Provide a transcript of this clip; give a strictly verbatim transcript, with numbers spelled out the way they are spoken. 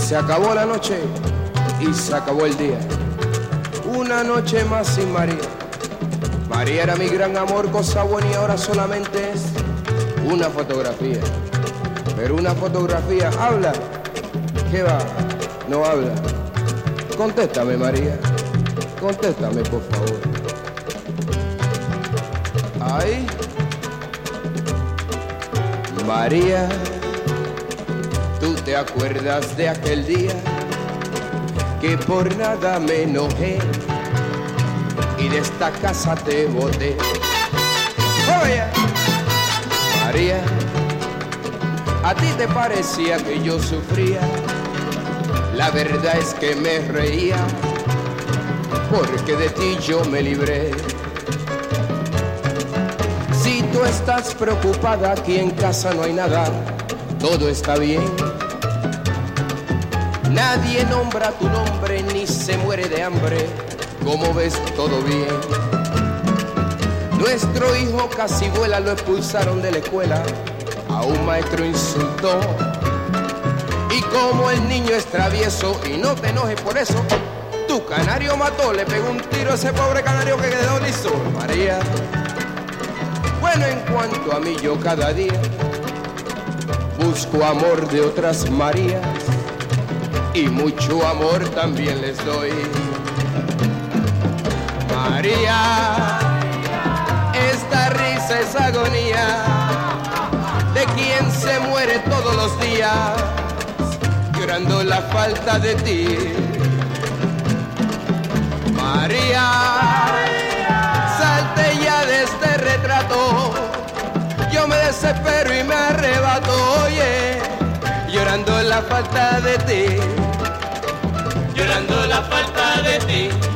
Se acabó la noche y se acabó el día. Una noche más sin María. María era mi gran amor, cosa buena, y ahora solamente es una fotografía. Pero una fotografía habla. ¿Qué va? No habla. Contéstame, María. Contéstame, por favor. Ay. María, ¿tú te acuerdas de aquel día que por nada me enojé y de esta casa te boté? Oye, María, ¿a ti te parecía que yo sufría? La verdad es que me reía porque de ti yo me libré. Si tú estás preocupada, aquí en casa no hay nada, todo está bien. Nadie nombra tu nombre ni se muere de hambre, como ves, todo bien. Nuestro hijo casi vuela, lo expulsaron de la escuela, a un maestro insultó. Y como el niño es travieso, y no te enojes por eso, tu canario mató, le pegó un tiro a ese pobre canario que quedó liso. María, bueno, en cuanto a mí, yo cada día busco amor de otras Marías y mucho amor también les doy. María, esta risa es agonía de quien se muere todos los días llorando la falta de ti. María, salte ya de este retrato, yo me desespero y me arrebato, oye, llorando la falta de ti, llorando la falta de ti.